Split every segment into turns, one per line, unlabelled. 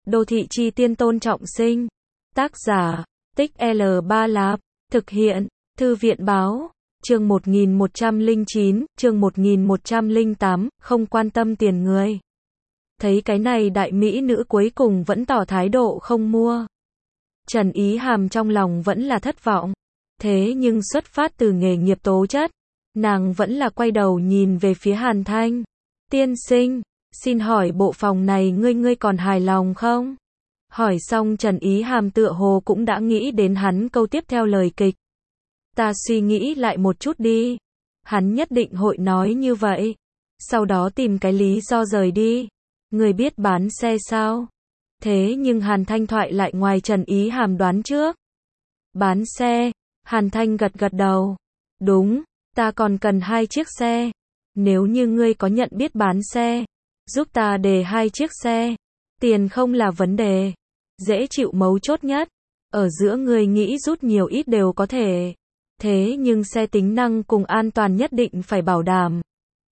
Đô thị chi tiên Tôn Trọng Sinh. Tác giả, Tích L3 Lạp. Thực hiện, Thư viện báo. Chương 1109, chương 1108, không quan tâm tiền người. Thấy cái này đại mỹ nữ cuối cùng vẫn tỏ thái độ không mua. Trần Ý Hàm trong lòng vẫn là thất vọng. Thế nhưng xuất phát từ nghề nghiệp tố chất, nàng vẫn là quay đầu nhìn về phía Hàn Thanh. Tiên sinh, xin hỏi bộ phòng này ngươi còn hài lòng không? Hỏi xong Trần Ý Hàm tựa hồ cũng đã nghĩ đến hắn câu tiếp theo lời kịch. Ta suy nghĩ lại một chút đi. Hắn nhất định hội nói như vậy. Sau đó tìm cái lý do rời đi. Người biết bán xe sao? Thế nhưng Hàn Thanh thoại lại ngoài Trần Ý Hàm đoán trước. Bán xe? Hàn Thanh gật gật đầu. Đúng, ta còn cần 2 chiếc xe. Nếu như ngươi có nhận biết bán xe, giúp ta đề 2 chiếc xe. Tiền không là vấn đề. Dễ chịu mấu chốt nhất. Ở giữa ngươi nghĩ rút nhiều ít đều có thể. Thế nhưng xe tính năng cùng an toàn nhất định phải bảo đảm.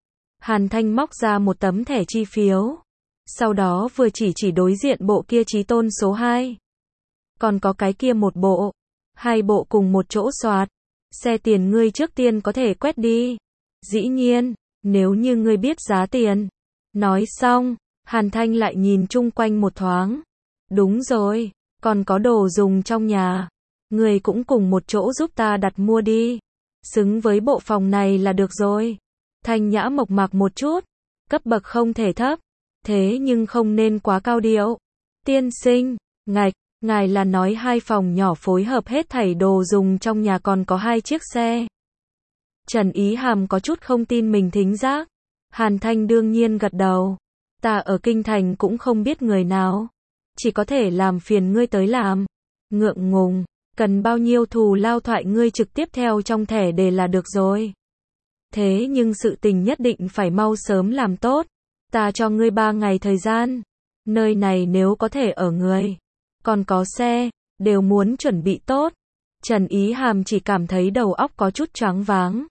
Hàn Thanh móc ra một tấm thẻ chi phiếu. Sau đó vừa chỉ đối diện bộ kia Chí Tôn số 2. Còn có cái kia một bộ. 2 bộ cùng một chỗ soạt. Xe tiền ngươi trước tiên có thể quét đi. Dĩ nhiên, nếu như ngươi biết giá tiền. Nói xong, Hàn Thanh lại nhìn chung quanh một thoáng. Đúng rồi, còn có đồ dùng trong nhà. Ngươi cũng cùng một chỗ giúp ta đặt mua đi. Xứng với bộ phòng này là được rồi. Thanh nhã mộc mạc một chút. Cấp bậc không thể thấp. Thế nhưng không nên quá cao điệu. Tiên sinh, ngài là nói 2 phòng nhỏ phối hợp hết thảy đồ dùng trong nhà còn có 2 chiếc xe. Trần Ý Hàm có chút không tin mình thính giác. Hàn Thanh đương nhiên gật đầu. Ta ở kinh thành cũng không biết người nào. Chỉ có thể làm phiền ngươi tới làm. Ngượng ngùng, cần bao nhiêu thù lao thoại ngươi trực tiếp theo trong thẻ đề là được rồi. Thế nhưng sự tình nhất định phải mau sớm làm tốt. Ta cho ngươi 3 ngày thời gian. Nơi này nếu có thể ở người, còn có xe, đều muốn chuẩn bị tốt. Trần Ý Hàm chỉ cảm thấy đầu óc có chút choáng váng.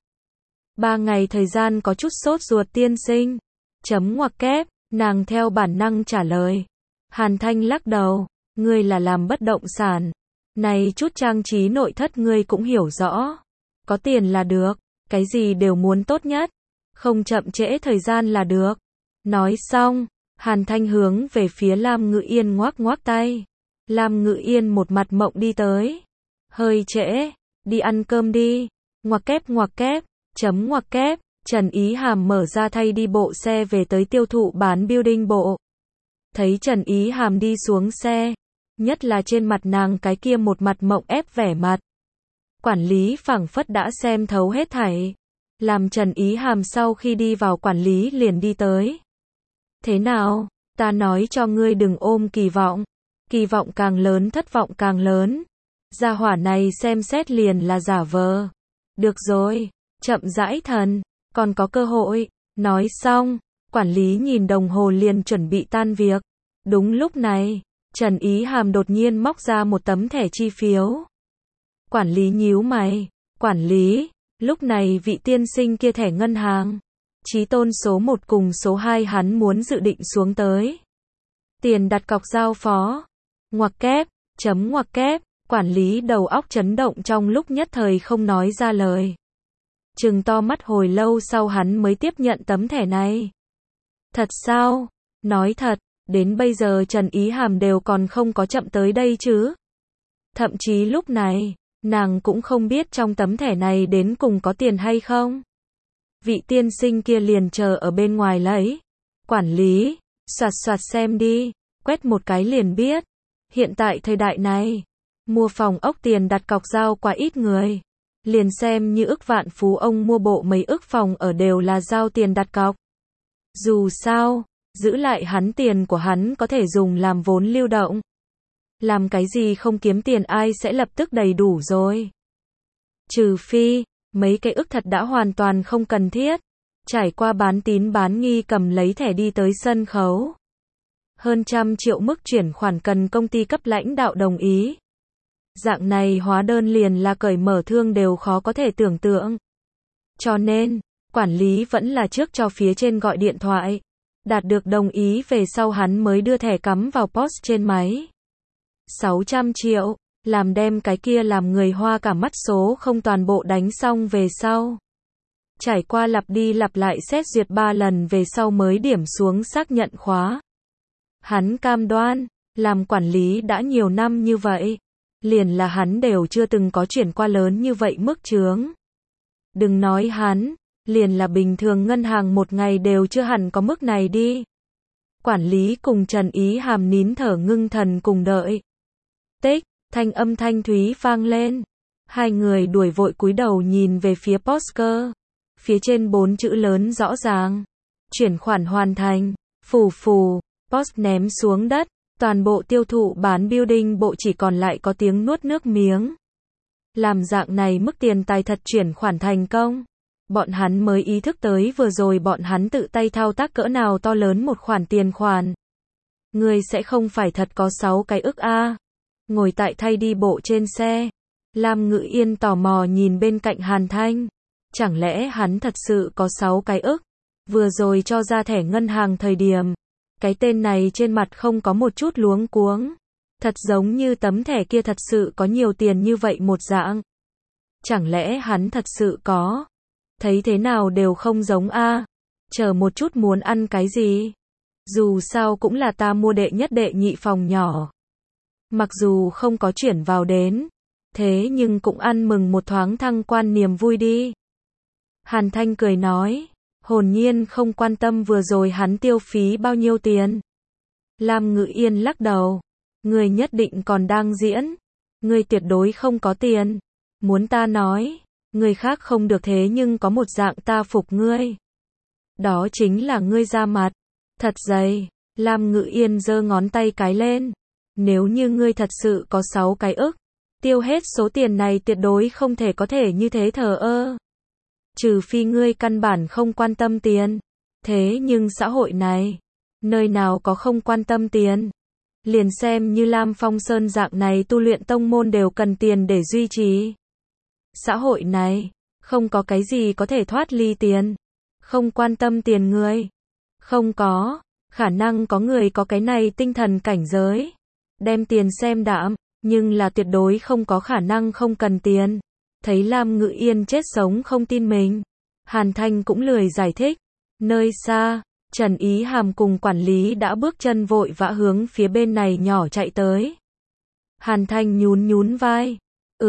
3 ngày thời gian có chút sốt ruột tiên sinh. Chấm ngoặc kép, nàng theo bản năng trả lời. Hàn Thanh lắc đầu, ngươi là làm bất động sản. Này chút trang trí nội thất ngươi cũng hiểu rõ. Có tiền là được, cái gì đều muốn tốt nhất. Không chậm trễ thời gian là được. Nói xong, Hàn Thanh hướng về phía Lam Ngự Yên ngoắc ngoắc tay. Lam Ngự Yên một mặt mộng đi tới. Hơi trễ, đi ăn cơm đi. Ngoặc kép, chấm ngoặc kép, Trần Ý Hàm mở ra thay đi bộ xe về tới tiêu thụ bán building bộ. Thấy Trần Ý Hàm đi xuống xe, nhất là trên mặt nàng cái kia một mặt mộng ép vẻ mặt. Quản lý phảng phất đã xem thấu hết thảy. Làm Trần Ý Hàm sau khi đi vào quản lý liền đi tới. Thế nào, ta nói cho ngươi đừng ôm kỳ vọng. Kỳ vọng càng lớn thất vọng càng lớn. Gia hỏa này xem xét liền là giả vờ. Được rồi, chậm rãi thần, còn có cơ hội. Nói xong, quản lý nhìn đồng hồ liền chuẩn bị tan việc. Đúng lúc này, Trần Ý Hàm đột nhiên móc ra một tấm thẻ chi phiếu. Quản lý nhíu mày. Quản lý, lúc này vị tiên sinh kia thẻ ngân hàng. Chí Tôn số 1 cùng số 2 hắn muốn dự định xuống tới. Tiền đặt cọc giao phó. Ngoặc kép, chấm ngoặc kép, quản lý đầu óc chấn động trong lúc nhất thời không nói ra lời. Trừng to mắt hồi lâu sau hắn mới tiếp nhận tấm thẻ này. Thật sao? Nói thật, đến bây giờ Trần Ý Hàm đều còn không có chậm tới đây chứ. Thậm chí lúc này, nàng cũng không biết trong tấm thẻ này đến cùng có tiền hay không. Vị tiên sinh kia liền chờ ở bên ngoài lấy. Quản lý, soạt xem đi, quét một cái liền biết. Hiện tại thời đại này, mua phòng ốc tiền đặt cọc giao quá ít người. Liền xem như ức vạn phú ông mua bộ mấy ức phòng ở đều là giao tiền đặt cọc. Dù sao, giữ lại hắn tiền của hắn có thể dùng làm vốn lưu động. Làm cái gì không kiếm tiền ai sẽ lập tức đầy đủ rồi. Trừ phi, mấy cái ức thật đã hoàn toàn không cần thiết. Trải qua bán tín bán nghi cầm lấy thẻ đi tới sân khấu. Hơn 100 triệu mức chuyển khoản cần công ty cấp lãnh đạo đồng ý. Dạng này hóa đơn liền là cởi mở thương đều khó có thể tưởng tượng. Cho nên, quản lý vẫn là trước cho phía trên gọi điện thoại. Đạt được đồng ý về sau hắn mới đưa thẻ cắm vào POS trên máy. 600 triệu, làm đem cái kia làm người hoa cả mắt số không toàn bộ đánh xong về sau. Trải qua lặp đi lặp lại xét duyệt 3 lần về sau mới điểm xuống xác nhận khóa. Hắn cam đoan, làm quản lý đã nhiều năm như vậy, liền là hắn đều chưa từng có chuyển qua lớn như vậy mức chướng. Đừng nói hắn, liền là bình thường ngân hàng một ngày đều chưa hẳn có mức này đi. Quản lý cùng Trần Ý Hàm nín thở ngưng thần cùng đợi. Tích, thanh âm thanh thúy vang lên. Hai người đuổi vội cúi đầu nhìn về phía Posker. Phía trên 4 chữ lớn rõ ràng. Chuyển khoản hoàn thành. Phù phù, POS ném xuống đất. Toàn bộ tiêu thụ bán building bộ chỉ còn lại có tiếng nuốt nước miếng. Làm dạng này mức tiền tài thật chuyển khoản thành công. Bọn hắn mới ý thức tới vừa rồi bọn hắn tự tay thao tác cỡ nào to lớn một khoản tiền khoản. Người sẽ không phải thật có 6 cái ức a. Ngồi tại thay đi bộ trên xe. Lam Ngự Yên tò mò nhìn bên cạnh Hàn Thanh. Chẳng lẽ hắn thật sự có 6 cái ức? Vừa rồi cho ra thẻ ngân hàng thời điểm. Cái tên này trên mặt không có một chút luống cuống. Thật giống như tấm thẻ kia thật sự có nhiều tiền như vậy một dạng. Chẳng lẽ hắn thật sự có? Thấy thế nào đều không giống a. Chờ một chút muốn ăn cái gì? Dù sao cũng là ta mua đệ nhất đệ nhị phòng nhỏ. Mặc dù không có chuyển vào đến. Thế nhưng cũng ăn mừng một thoáng thăng quan niềm vui đi. Hàn Thanh cười nói. Hồn nhiên không quan tâm vừa rồi hắn tiêu phí bao nhiêu tiền. Lam Ngự Yên lắc đầu. Người nhất định còn đang diễn. Người tuyệt đối không có tiền. Muốn ta nói. Người khác không được thế nhưng có một dạng ta phục ngươi. Đó chính là ngươi ra mặt. Thật dày. Lam Ngự Yên giơ ngón tay cái lên. Nếu như ngươi thật sự có 6 cái ức. Tiêu hết số tiền này tuyệt đối không thể có thể như thế thờ ơ. Trừ phi ngươi căn bản không quan tâm tiền. Thế nhưng xã hội này. Nơi nào có không quan tâm tiền. Liền xem như Lam Phong Sơn dạng này tu luyện tông môn đều cần tiền để duy trì. Xã hội này. Không có cái gì có thể thoát ly tiền. Không quan tâm tiền người. Không có. Khả năng có người có cái này tinh thần cảnh giới. Đem tiền xem đạm. Nhưng là tuyệt đối không có khả năng không cần tiền. Thấy Lam Ngự Yên chết sống không tin mình. Hàn Thanh cũng lười giải thích. Nơi xa, Trần Ý Hàm cùng quản lý đã bước chân vội vã hướng phía bên này nhỏ chạy tới. Hàn Thanh nhún nhún vai.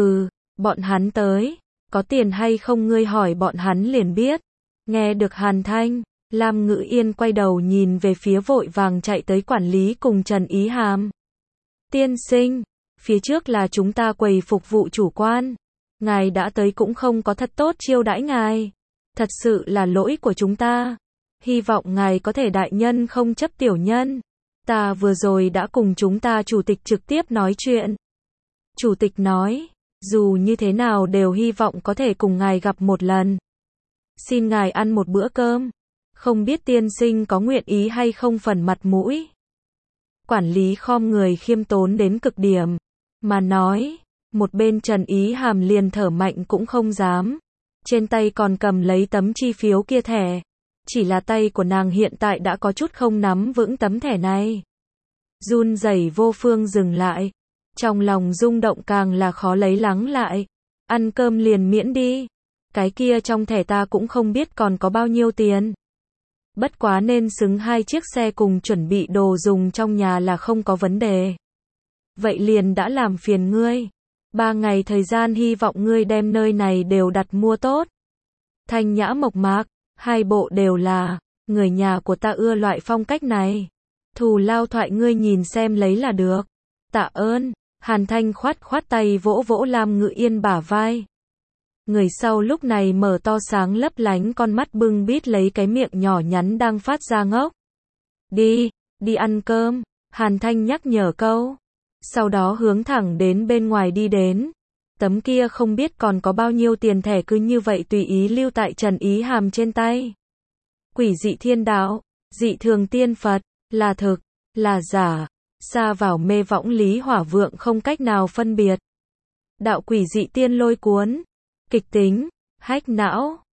Bọn hắn tới. Có tiền hay không ngươi hỏi bọn hắn liền biết. Nghe được Hàn Thanh, Lam Ngự Yên quay đầu nhìn về phía vội vàng chạy tới quản lý cùng Trần Ý Hàm. Tiên sinh, phía trước là chúng ta quầy phục vụ chủ quan. Ngài đã tới cũng không có thật tốt chiêu đãi ngài. Thật sự là lỗi của chúng ta. Hy vọng ngài có thể đại nhân không chấp tiểu nhân. Ta vừa rồi đã cùng chúng ta chủ tịch trực tiếp nói chuyện. Chủ tịch nói, dù như thế nào đều hy vọng có thể cùng ngài gặp một lần. Xin ngài ăn một bữa cơm. Không biết tiên sinh có nguyện ý hay không phần mặt mũi. Quản lý khom người khiêm tốn đến cực điểm. Mà nói, một bên Trần Ý Hàm liền thở mạnh cũng không dám. Trên tay còn cầm lấy tấm chi phiếu kia thẻ. Chỉ là tay của nàng hiện tại đã có chút không nắm vững tấm thẻ này. Run rẩy vô phương dừng lại. Trong lòng rung động càng là khó lấy lắng lại. Ăn cơm liền miễn đi. Cái kia trong thẻ ta cũng không biết còn có bao nhiêu tiền. Bất quá nên xứng 2 chiếc xe cùng chuẩn bị đồ dùng trong nhà là không có vấn đề. Vậy liền đã làm phiền ngươi. 3 ngày thời gian hy vọng ngươi đem nơi này đều đặt mua tốt. Thanh nhã mộc mạc, 2 bộ đều là, người nhà của ta ưa loại phong cách này. Thù lao thoại ngươi nhìn xem lấy là được. Tạ ơn. Hàn Thanh khoát khoát tay vỗ vỗ Lam Ngự Yên bả vai. Người sau lúc này mở to sáng lấp lánh con mắt bưng bít lấy cái miệng nhỏ nhắn đang phát ra ngốc. Đi ăn cơm. Hàn Thanh nhắc nhở câu. Sau đó hướng thẳng đến bên ngoài đi đến. Tấm kia không biết còn có bao nhiêu tiền thẻ cứ như vậy tùy ý lưu tại Trần Ý Hàm trên tay. Quỷ dị thiên đạo, dị thường tiên Phật, là thực, là giả, xa vào mê võng lý hỏa vượng không cách nào phân biệt. Đạo quỷ dị tiên lôi cuốn, kịch tính, hách não.